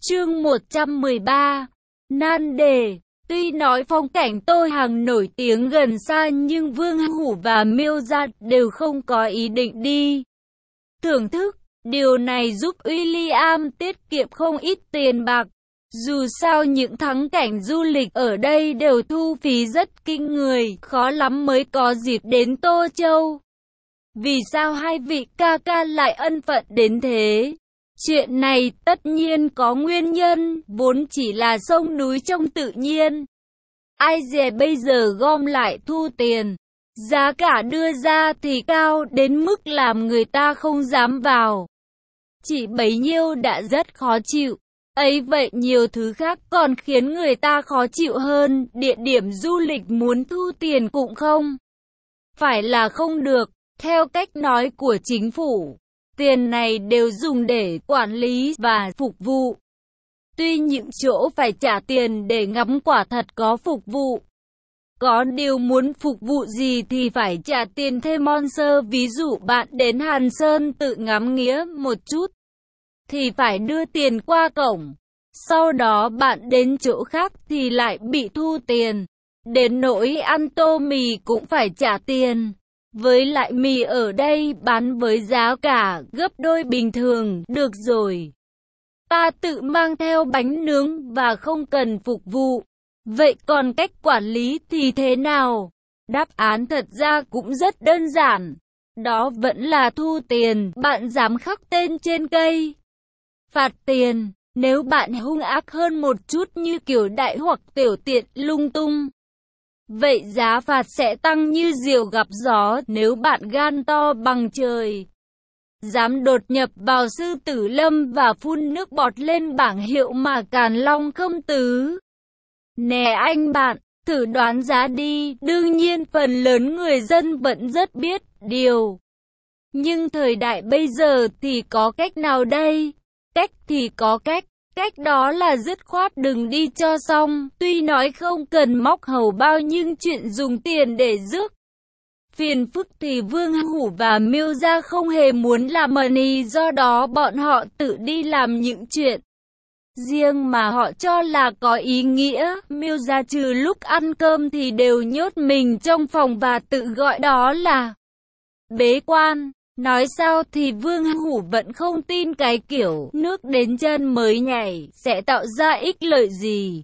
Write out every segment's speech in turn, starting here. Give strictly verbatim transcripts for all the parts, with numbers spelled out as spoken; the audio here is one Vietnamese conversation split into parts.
Chương một trăm mười ba. Nan đề. Tuy nói phong cảnh Tô Hàng nổi tiếng gần xa nhưng Vương Hủ và Miêu Gia đều không có ý định đi thưởng thức. Điều này giúp William tiết kiệm không ít tiền bạc. Dù sao những thắng cảnh du lịch ở đây đều thu phí rất kinh người, khó lắm mới có dịp đến Tô Châu. Vì sao hai vị ca ca lại ân phận đến thế? Chuyện này tất nhiên có nguyên nhân, vốn chỉ là sông núi trong tự nhiên. Ai dè bây giờ gom lại thu tiền, giá cả đưa ra thì cao đến mức làm người ta không dám vào. Chỉ bấy nhiêu đã rất khó chịu. Ấy vậy nhiều thứ khác còn khiến người ta khó chịu hơn, địa điểm du lịch muốn thu tiền cũng không phải là không được, theo cách nói của chính phủ. Tiền này đều dùng để quản lý và phục vụ. Tuy những chỗ phải trả tiền để ngắm quả thật có phục vụ. Có điều muốn phục vụ gì thì phải trả tiền thêm mon sơ. Ví dụ bạn đến Hàn Sơn tự ngắm nghía một chút thì phải đưa tiền qua cổng. Sau đó bạn đến chỗ khác thì lại bị thu tiền. Đến nỗi ăn tô mì cũng phải trả tiền. Với lại mì ở đây bán với giá cả gấp đôi bình thường. Được rồi, ta tự mang theo bánh nướng và không cần phục vụ. Vậy còn cách quản lý thì thế nào? Đáp án thật ra cũng rất đơn giản. Đó vẫn là thu tiền. Bạn dám khắc tên trên cây, phạt tiền. Nếu bạn hung ác hơn một chút như kiểu đại hoặc tiểu tiện lung tung, vậy giá phạt sẽ tăng như diều gặp gió. Nếu bạn gan to bằng trời, dám đột nhập vào Sư Tử Lâm và phun nước bọt lên bảng hiệu mà Càn Long không tứ. Nè anh bạn, thử đoán giá đi. Đương nhiên phần lớn người dân vẫn rất biết điều. Nhưng thời đại bây giờ thì có cách nào đây? Cách thì có cách. Cách đó là dứt khoát đừng đi cho xong. Tuy nói không cần móc hầu bao nhưng chuyện dùng tiền để rước phiền phức thì Vương Hủ và Miêu Gia không hề muốn làm money. Do đó bọn họ tự đi làm những chuyện riêng mà họ cho là có ý nghĩa. Miêu Gia trừ lúc ăn cơm thì đều nhốt mình trong phòng và tự gọi đó là bế quan. Nói sao thì Vương Hủ vẫn không tin cái kiểu nước đến chân mới nhảy sẽ tạo ra ích lợi gì.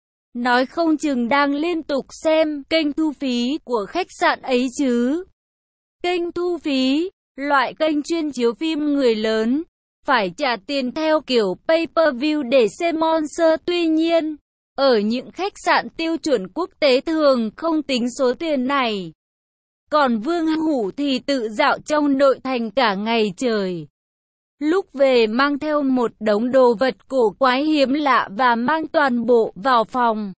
Nói không chừng đang liên tục xem kênh thu phí của khách sạn ấy chứ. Kênh thu phí, loại kênh chuyên chiếu phim người lớn, phải trả tiền theo kiểu pay-per-view để xem monster. Tuy nhiên, ở những khách sạn tiêu chuẩn quốc tế thường không tính số tiền này. Còn Vương Hủ thì tự dạo trong nội thành cả ngày trời. Lúc về mang theo một đống đồ vật cổ quái hiếm lạ và mang toàn bộ vào phòng.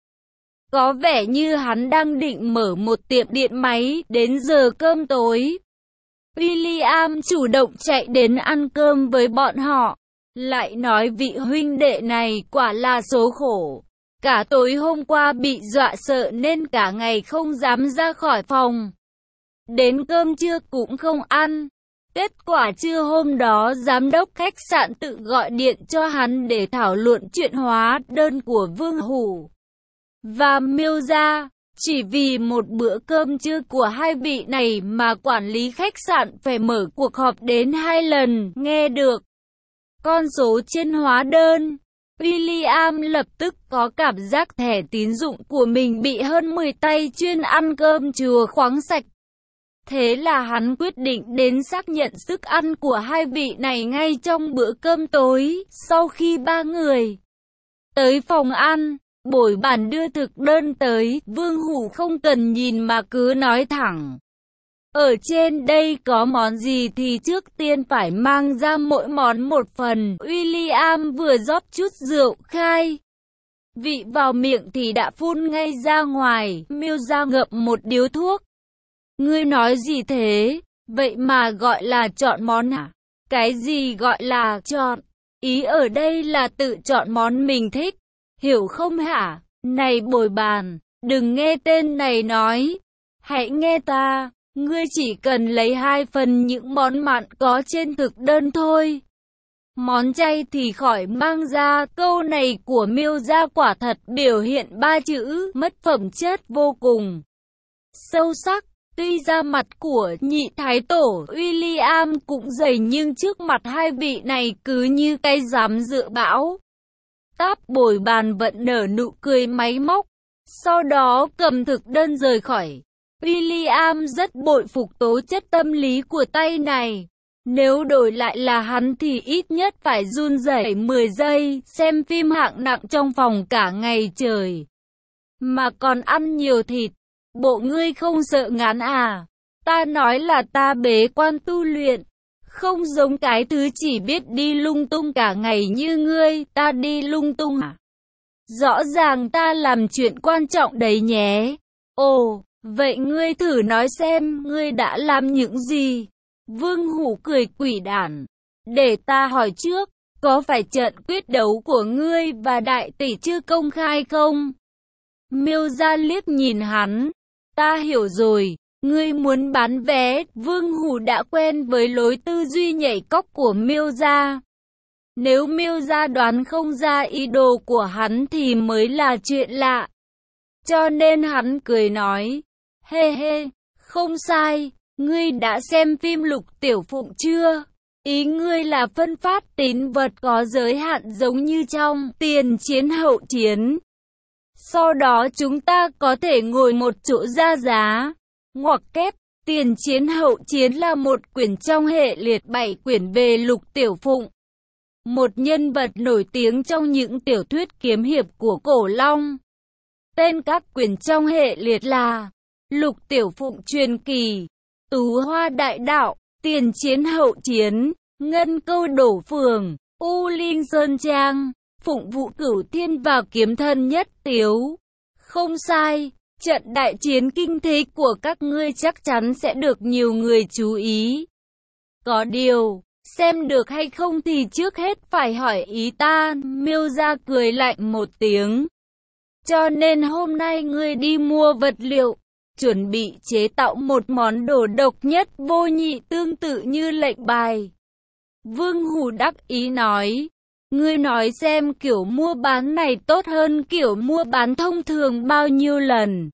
Có vẻ như hắn đang định mở một tiệm điện máy. Đến giờ cơm tối, William chủ động chạy đến ăn cơm với bọn họ. Lại nói vị huynh đệ này quả là số khổ. Cả tối hôm qua bị dọa sợ nên cả ngày không dám ra khỏi phòng. Đến cơm trưa cũng không ăn. Kết quả trưa hôm đó giám đốc khách sạn tự gọi điện cho hắn để thảo luận chuyện hóa đơn của Vương Hủ và Miêu Gia. Chỉ vì một bữa cơm trưa của hai vị này mà quản lý khách sạn phải mở cuộc họp đến hai lần. Nghe được con số trên hóa đơn, William lập tức có cảm giác thẻ tín dụng của mình bị hơn mười tay chuyên ăn cơm chùa khoáng sạch. Thế là hắn quyết định đến xác nhận sức ăn của hai vị này ngay trong bữa cơm tối. Sau khi ba người tới phòng ăn, bồi bàn đưa thực đơn tới, Vương Hủ không cần nhìn mà cứ nói thẳng. Ở trên đây có món gì thì trước tiên phải mang ra mỗi món một phần. William vừa rót chút rượu khai vị vào miệng thì đã phun ngay ra ngoài. Miêu Gia ngậm một điếu thuốc. Ngươi nói gì thế? Vậy mà gọi là chọn món hả? Cái gì gọi là chọn? Ý ở đây là tự chọn món mình thích. Hiểu không hả? Này bồi bàn, đừng nghe tên này nói. Hãy nghe ta. Ngươi chỉ cần lấy hai phần những món mặn có trên thực đơn thôi. Món chay thì khỏi mang ra. Câu này của Miêu gia quả thật biểu hiện ba chữ mất phẩm chất vô cùng sâu sắc. Tuy ra mặt của nhị thái tổ William cũng dày nhưng trước mặt hai vị này cứ như cái dám dựa bão táp bồi bàn vẫn nở nụ cười máy móc. Sau đó cầm thực đơn rời khỏi. William rất bội phục tố chất tâm lý của tay này. Nếu đổi lại là hắn thì ít nhất phải run rẩy mười giây, xem phim hạng nặng trong phòng cả ngày trời. Mà còn ăn nhiều thịt. Bộ ngươi không sợ ngán à? Ta nói là ta bế quan tu luyện. Không giống cái thứ chỉ biết đi lung tung cả ngày như ngươi, ta đi lung tung à? Rõ ràng ta làm chuyện quan trọng đấy nhé. Ồ, vậy ngươi thử nói xem, ngươi đã làm những gì? Vương Hủ cười quỷ đản. Để ta hỏi trước, có phải trận quyết đấu của ngươi và đại tỷ chưa công khai không? Miêu gia liếc nhìn hắn. Ta hiểu rồi, ngươi muốn bán vé. Vương Hủ đã quen với lối tư duy nhảy cóc của Miêu gia. Nếu Miêu gia đoán không ra ý đồ của hắn thì mới là chuyện lạ. Cho nên hắn cười nói, hê hê, không sai, ngươi đã xem phim Lục Tiểu Phụng chưa? Ý ngươi là phân phát tín vật có giới hạn giống như trong Tiền Chiến Hậu Chiến. Sau đó chúng ta có thể ngồi một chỗ ra giá. Ngoặc kép, Tiền Chiến Hậu Chiến là một quyển trong hệ liệt bảy quyển về Lục Tiểu Phụng. Một nhân vật nổi tiếng trong những tiểu thuyết kiếm hiệp của Cổ Long. Tên các quyển trong hệ liệt là Lục Tiểu Phụng Truyền Kỳ, Tú Hoa Đại Đạo, Tiền Chiến Hậu Chiến, Ngân Câu Đổ Phường, U Linh Sơn Trang, Phụng Vụ Cửu Thiên và Kiếm Thân Nhất Tiếu. Không sai, trận đại chiến kinh thế của các ngươi chắc chắn sẽ được nhiều người chú ý. Có điều, xem được hay không thì trước hết phải hỏi ý ta. Miêu gia cười lạnh một tiếng. Cho nên hôm nay ngươi đi mua vật liệu, chuẩn bị chế tạo một món đồ độc nhất vô nhị tương tự như lệnh bài. Vương Hủ đắc ý nói, ngươi nói xem kiểu mua bán này tốt hơn kiểu mua bán thông thường bao nhiêu lần.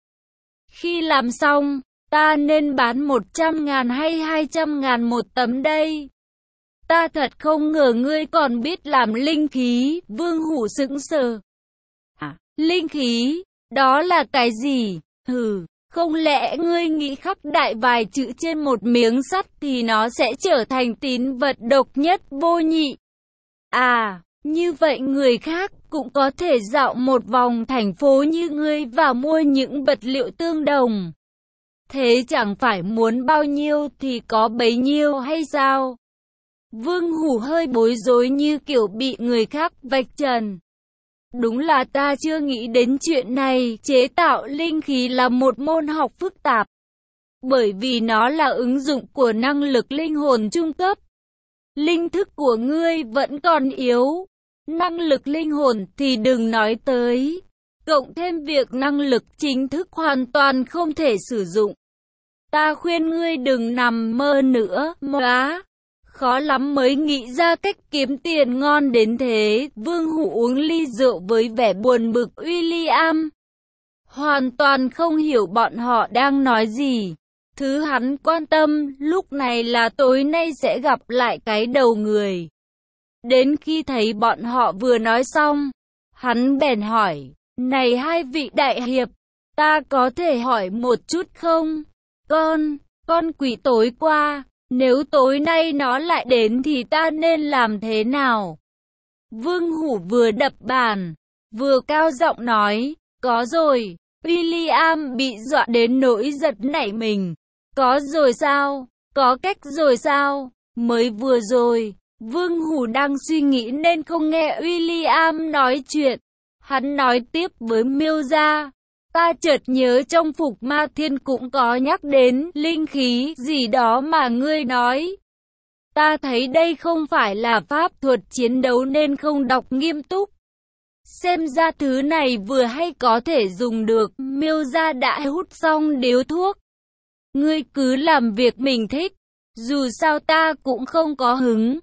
Khi làm xong, ta nên bán một trăm ngàn hay hai trăm ngàn một tấm đây? Ta thật không ngờ ngươi còn biết làm linh khí. Vương Hủ sững sờ. À, linh khí, đó là cái gì? Hừ, không lẽ ngươi nghĩ khắc đại vài chữ trên một miếng sắt thì nó sẽ trở thành tín vật độc nhất vô nhị? À, như vậy người khác cũng có thể dạo một vòng thành phố như ngươi và mua những vật liệu tương đồng. Thế chẳng phải muốn bao nhiêu thì có bấy nhiêu hay sao? Vương Hủ hơi bối rối như kiểu bị người khác vạch trần. Đúng là ta chưa nghĩ đến chuyện này. Chế tạo linh khí là một môn học phức tạp, bởi vì nó là ứng dụng của năng lực linh hồn trung cấp. Linh thức của ngươi vẫn còn yếu, năng lực linh hồn thì đừng nói tới. Cộng thêm việc năng lực chính thức hoàn toàn không thể sử dụng. Ta khuyên ngươi đừng nằm mơ nữa, móa. Khó lắm mới nghĩ ra cách kiếm tiền ngon đến thế. Vương Hủ uống ly rượu với vẻ buồn bực. William hoàn toàn không hiểu bọn họ đang nói gì. Thứ hắn quan tâm lúc này là tối nay sẽ gặp lại cái đầu người. Đến khi thấy bọn họ vừa nói xong, hắn bèn hỏi, này hai vị đại hiệp, ta có thể hỏi một chút không? Con, con quỷ tối qua, nếu tối nay nó lại đến thì ta nên làm thế nào? Vương Hủ vừa đập bàn, vừa cao giọng nói, có rồi. William bị dọa đến nỗi giật nảy mình. Có rồi sao? Có cách rồi sao? Mới vừa rồi, Vương Hủ đang suy nghĩ nên không nghe William nói chuyện. Hắn nói tiếp với Miêu gia, ta chợt nhớ trong Phục Ma Thiên cũng có nhắc đến linh khí gì đó mà ngươi nói. Ta thấy đây không phải là pháp thuật chiến đấu nên không đọc nghiêm túc. Xem ra thứ này vừa hay có thể dùng được. Miêu gia đã hút xong điếu thuốc. Ngươi cứ làm việc mình thích, dù sao ta cũng không có hứng.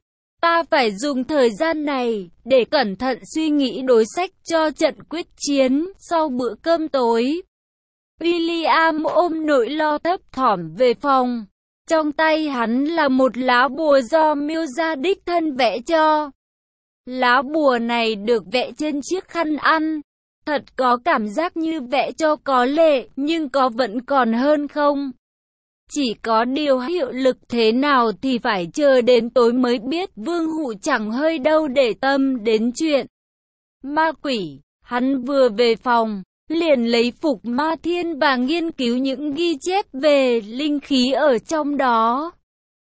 Ta phải dùng thời gian này để cẩn thận suy nghĩ đối sách cho trận quyết chiến sau bữa cơm tối. William ôm nỗi lo thấp thỏm về phòng. Trong tay hắn là một lá bùa do Mills đích thân vẽ cho. Lá bùa này được vẽ trên chiếc khăn ăn. Thật có cảm giác như vẽ cho có lệ, nhưng có vẫn còn hơn không? Chỉ có điều hiệu lực thế nào thì phải chờ đến tối mới biết. Vương Hụ chẳng hơi đâu để tâm đến chuyện ma quỷ. Hắn vừa về phòng, liền lấy phục ma thiên và nghiên cứu những ghi chép về linh khí ở trong đó.